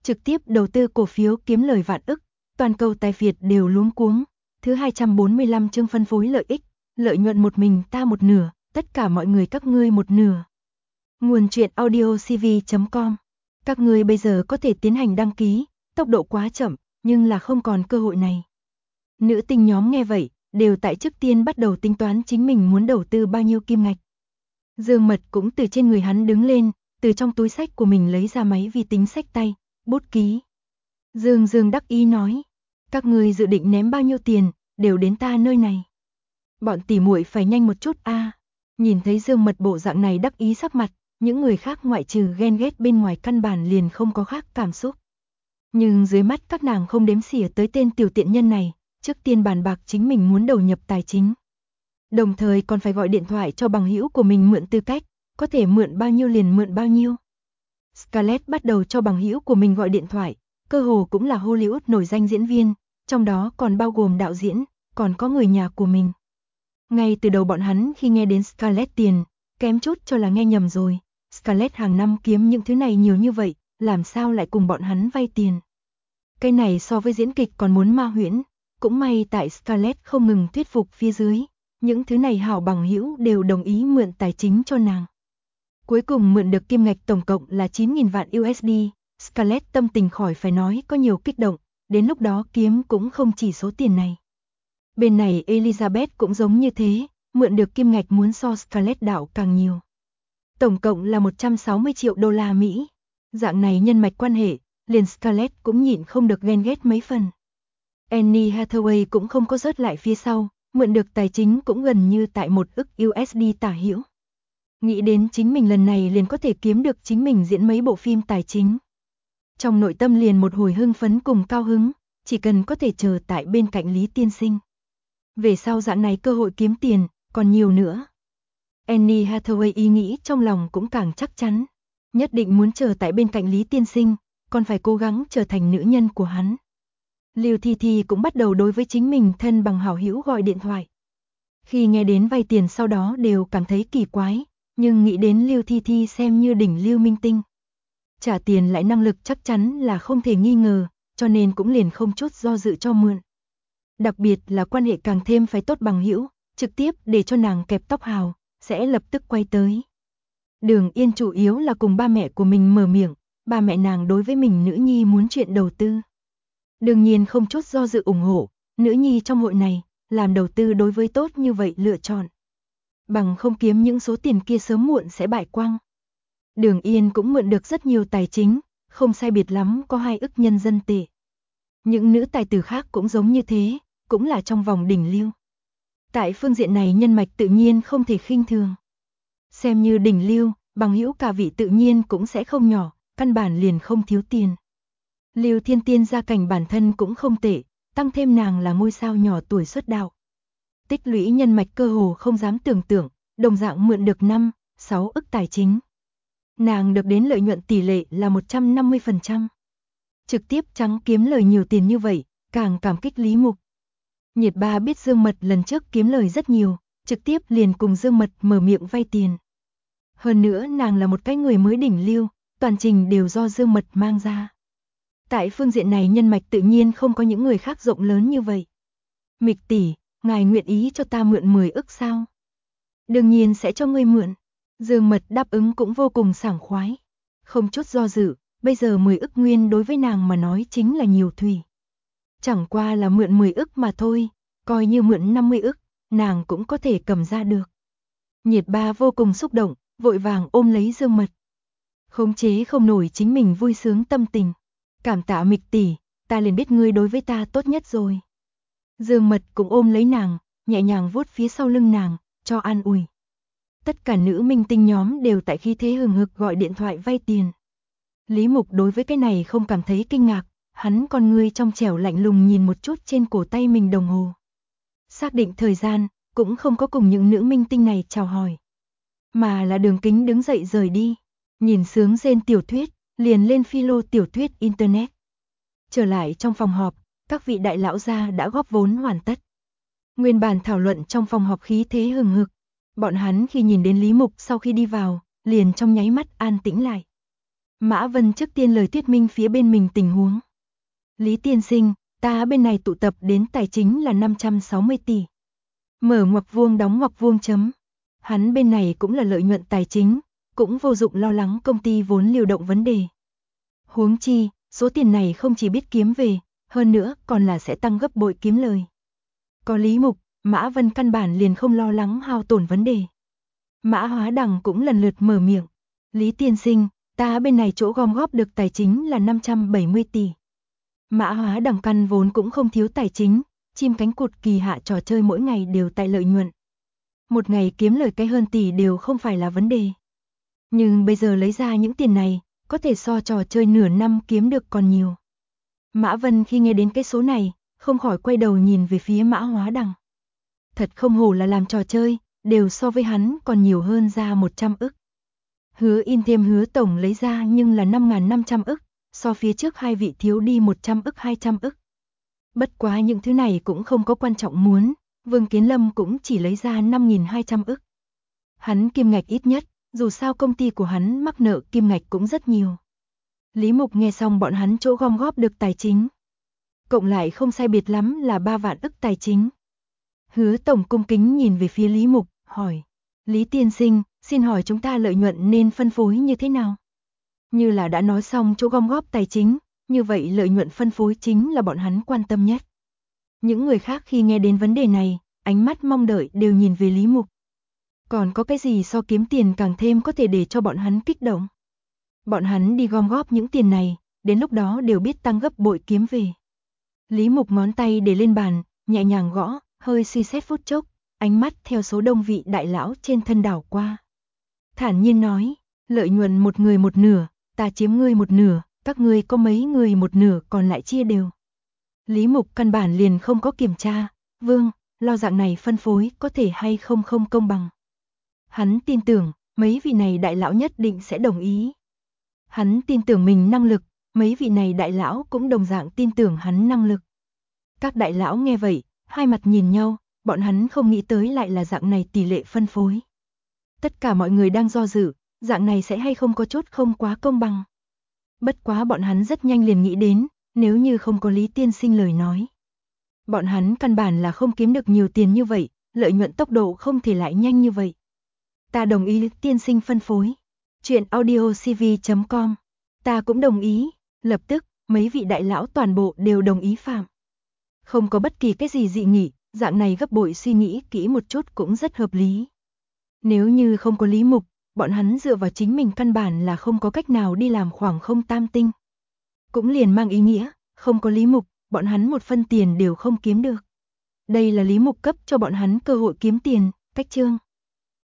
trực tiếp đầu tư cổ phiếu kiếm lời vạn ức, toàn cầu tài phiệt đều luống cuống. Thứ 245 chương phân phối lợi ích, lợi nhuận một mình ta một nửa, tất cả mọi người các ngươi một nửa. Nguồn truyện audio cv.com. Các ngươi bây giờ có thể tiến hành đăng ký, tốc độ quá chậm, nhưng là không còn cơ hội này. Nữ tinh nhóm nghe vậy, đều tại trước tiên bắt đầu tính toán chính mình muốn đầu tư bao nhiêu kim ngạch. Dương Mật cũng từ trên người hắn đứng lên, từ trong túi sách của mình lấy ra máy vi tính xách tay, bút ký. Dương đắc ý nói, các ngươi dự định ném bao nhiêu tiền, đều đến ta nơi này. Bọn tỉ muội phải nhanh một chút a. Nhìn thấy Dương Mật bộ dạng này đắc ý sắc mặt, những người khác ngoại trừ ghen ghét bên ngoài căn bản liền không có khác cảm xúc. Nhưng dưới mắt các nàng không đếm xỉa tới tên tiểu tiện nhân này, trước tiên bàn bạc chính mình muốn đầu nhập tài chính. Đồng thời còn phải gọi điện thoại cho bằng hữu của mình mượn tư cách, có thể mượn bao nhiêu liền mượn bao nhiêu. Scarlett bắt đầu cho bằng hữu của mình gọi điện thoại, cơ hồ cũng là Hollywood nổi danh diễn viên, trong đó còn bao gồm đạo diễn, còn có người nhà của mình. Ngay từ đầu bọn hắn khi nghe đến Scarlett tiền, kém chút cho là nghe nhầm rồi. Scarlett hàng năm kiếm những thứ này nhiều như vậy, làm sao lại cùng bọn hắn vay tiền. Cái này so với diễn kịch còn muốn ma huyễn, cũng may tại Scarlett không ngừng thuyết phục phía dưới, những thứ này hảo bằng hữu đều đồng ý mượn tài chính cho nàng. Cuối cùng mượn được kim ngạch tổng cộng là 9.000 vạn USD, Scarlett tâm tình khỏi phải nói có nhiều kích động, đến lúc đó kiếm cũng không chỉ số tiền này. Bên này Elizabeth cũng giống như thế, mượn được kim ngạch muốn so Scarlett đạo càng nhiều. Tổng cộng là 160 triệu đô la Mỹ. Dạng này nhân mạch quan hệ, liền Scarlett cũng nhịn không được ghen ghét mấy phần. Anne Hathaway cũng không có rớt lại phía sau, mượn được tài chính cũng gần như tại 1 ức USD tả hữu. Nghĩ đến chính mình lần này liền có thể kiếm được chính mình diễn mấy bộ phim tài chính. Trong nội tâm liền một hồi hưng phấn cùng cao hứng, chỉ cần có thể chờ tại bên cạnh Lý tiên sinh. Về sau dạng này cơ hội kiếm tiền, còn nhiều nữa. Anne Hathaway ý nghĩ trong lòng cũng càng chắc chắn. Nhất định muốn chờ tại bên cạnh Lý tiên sinh, còn phải cố gắng trở thành nữ nhân của hắn. Lưu Thi Thi cũng bắt đầu đối với chính mình thân bằng hảo hữu gọi điện thoại. Khi nghe đến vay tiền sau đó đều cảm thấy kỳ quái, nhưng nghĩ đến Lưu Thi Thi xem như đỉnh lưu minh tinh. Trả tiền lại năng lực chắc chắn là không thể nghi ngờ, cho nên cũng liền không chút do dự cho mượn. Đặc biệt là quan hệ càng thêm phải tốt bằng hữu, trực tiếp để cho nàng kẹp tóc hào, sẽ lập tức quay tới. Đường Yên chủ yếu là cùng ba mẹ của mình mở miệng, ba mẹ nàng đối với mình nữ nhi muốn chuyện đầu tư. Đương nhiên không chút do dự ủng hộ, nữ nhi trong hội này, làm đầu tư đối với tốt như vậy lựa chọn. Bằng không kiếm những số tiền kia sớm muộn sẽ bại quang. Đường Yên cũng mượn được rất nhiều tài chính, không sai biệt lắm có 2 ức nhân dân tệ. Những nữ tài tử khác cũng giống như thế, cũng là trong vòng đỉnh lưu. Tại phương diện này nhân mạch tự nhiên không thể khinh thường. Xem như đỉnh lưu, bằng hữu cả vị tự nhiên cũng sẽ không nhỏ, căn bản liền không thiếu tiền. Lưu Thiên Tiên gia cảnh bản thân cũng không tệ, tăng thêm nàng là ngôi sao nhỏ tuổi xuất đạo. Tích lũy nhân mạch cơ hồ không dám tưởng tượng, đồng dạng mượn được 5-6 ức tài chính. Nàng được đến lợi nhuận tỷ lệ là 150%. Trực tiếp trắng kiếm lời nhiều tiền như vậy, càng cảm kích Lý Mục. Nhiệt Ba biết Dương Mật lần trước kiếm lời rất nhiều, trực tiếp liền cùng Dương Mật mở miệng vay tiền. Hơn nữa nàng là một cái người mới đỉnh lưu, toàn trình đều do Dương Mật mang ra. Tại phương diện này nhân mạch tự nhiên không có những người khác rộng lớn như vậy. Mịch tỷ, ngài nguyện ý cho ta mượn 10 ức sao? Đương nhiên sẽ cho ngươi mượn. Dương Mật đáp ứng cũng vô cùng sảng khoái. Không chút do dự, bây giờ 10 ức nguyên đối với nàng mà nói chính là nhiều thủy. Chẳng qua là mượn 10 ức mà thôi, coi như mượn 50 ức, nàng cũng có thể cầm ra được. Nhiệt Ba vô cùng xúc động, vội vàng ôm lấy Dương Mật. Khống chế không nổi chính mình vui sướng tâm tình. Cảm tạ Mịch tỷ, ta liền biết ngươi đối với ta tốt nhất rồi. Dương Mật cũng ôm lấy nàng, nhẹ nhàng vuốt phía sau lưng nàng, cho an ủi. Tất cả nữ minh tinh nhóm đều tại khí thế hừng hực gọi điện thoại vay tiền. Lý Mục đối với cái này không cảm thấy kinh ngạc, hắn con ngươi trong trẻo lạnh lùng nhìn một chút trên cổ tay mình đồng hồ. Xác định thời gian, cũng không có cùng những nữ minh tinh này chào hỏi. Mà là Đường Kính đứng dậy rời đi, nhìn sướng rên tiểu thuyết, liền lên philo tiểu thuyết Internet. Trở lại trong phòng họp, các vị đại lão gia đã góp vốn hoàn tất. Nguyên bản thảo luận trong phòng họp khí thế hừng hực. Bọn hắn khi nhìn đến Lý Mục sau khi đi vào, liền trong nháy mắt an tĩnh lại. Mã Vân trước tiên lời thuyết minh phía bên mình tình huống. Lý tiên sinh, ta bên này tụ tập đến tài chính là 560 tỷ. Mở ngoặc vuông đóng ngoặc vuông chấm. Hắn bên này cũng là lợi nhuận tài chính, cũng vô dụng lo lắng công ty vốn lưu động vấn đề. Huống chi, số tiền này không chỉ biết kiếm về, hơn nữa còn là sẽ tăng gấp bội kiếm lời. Có Lý Mục, Mã Vân căn bản liền không lo lắng hao tổn vấn đề. Mã Hóa Đằng cũng lần lượt mở miệng. Lý tiên sinh, ta bên này chỗ gom góp được tài chính là 570 tỷ. Mã Hóa Đằng căn vốn cũng không thiếu tài chính, chim cánh cụt kỳ hạ trò chơi mỗi ngày đều tại lợi nhuận. Một ngày kiếm lời cái hơn tỷ đều không phải là vấn đề. Nhưng bây giờ lấy ra những tiền này, có thể so trò chơi nửa năm kiếm được còn nhiều. Mã Vân khi nghe đến cái số này, không khỏi quay đầu nhìn về phía Mã Hóa Đằng. Thật không hổ là làm trò chơi, đều so với hắn còn nhiều hơn ra 100 ức. Hứa in thêm Hứa tổng lấy ra nhưng là 5.500 ức, so phía trước hai vị thiếu đi 100 ức 200 ức. Bất quá những thứ này cũng không có quan trọng muốn, Vương Kiến Lâm cũng chỉ lấy ra 5.200 ức. Hắn kim ngạch ít nhất, dù sao công ty của hắn mắc nợ kim ngạch cũng rất nhiều. Lý Mục nghe xong bọn hắn chỗ gom góp được tài chính. Cộng lại không sai biệt lắm là 3 vạn ức tài chính. Hứa tổng cung kính nhìn về phía Lý Mục, hỏi. Lý tiên sinh, xin hỏi chúng ta lợi nhuận nên phân phối như thế nào? Như là đã nói xong chỗ gom góp tài chính, như vậy lợi nhuận phân phối chính là bọn hắn quan tâm nhất. Những người khác khi nghe đến vấn đề này, ánh mắt mong đợi đều nhìn về Lý Mục. Còn có cái gì so kiếm tiền càng thêm có thể để cho bọn hắn kích động? Bọn hắn đi gom góp những tiền này, đến lúc đó đều biết tăng gấp bội kiếm về. Lý Mục ngón tay để lên bàn, nhẹ nhàng gõ, hơi suy xét phút chốc, ánh mắt theo số đông vị đại lão trên thân đảo qua. Thản nhiên nói, lợi nhuận một người một nửa, ta chiếm ngươi một nửa, các ngươi có mấy người một nửa còn lại chia đều. Lý Mục căn bản liền không có kiểm tra, Vương, lo dạng này phân phối có thể hay không không công bằng. Hắn tin tưởng, mấy vị này đại lão nhất định sẽ đồng ý. Hắn tin tưởng mình năng lực, mấy vị này đại lão cũng đồng dạng tin tưởng hắn năng lực. Các đại lão nghe vậy, hai mặt nhìn nhau, bọn hắn không nghĩ tới lại là dạng này tỷ lệ phân phối. Tất cả mọi người đang do dự, dạng này sẽ hay không có chút không quá công bằng. Bất quá bọn hắn rất nhanh liền nghĩ đến, nếu như không có Lý tiên sinh lời nói. Bọn hắn căn bản là không kiếm được nhiều tiền như vậy, lợi nhuận tốc độ không thể lại nhanh như vậy. Ta đồng ý Lý tiên sinh phân phối. Chuyện audiocv.com. Ta cũng đồng ý. Lập tức, mấy vị đại lão toàn bộ đều đồng ý phạm. Không có bất kỳ cái gì dị nghị, dạng này gấp bội suy nghĩ kỹ một chút cũng rất hợp lý. Nếu như không có Lý Mục, bọn hắn dựa vào chính mình căn bản là không có cách nào đi làm khoảng không tam tinh. Cũng liền mang ý nghĩa, không có Lý Mục, bọn hắn một phân tiền đều không kiếm được. Đây là Lý Mục cấp cho bọn hắn cơ hội kiếm tiền, cách chương.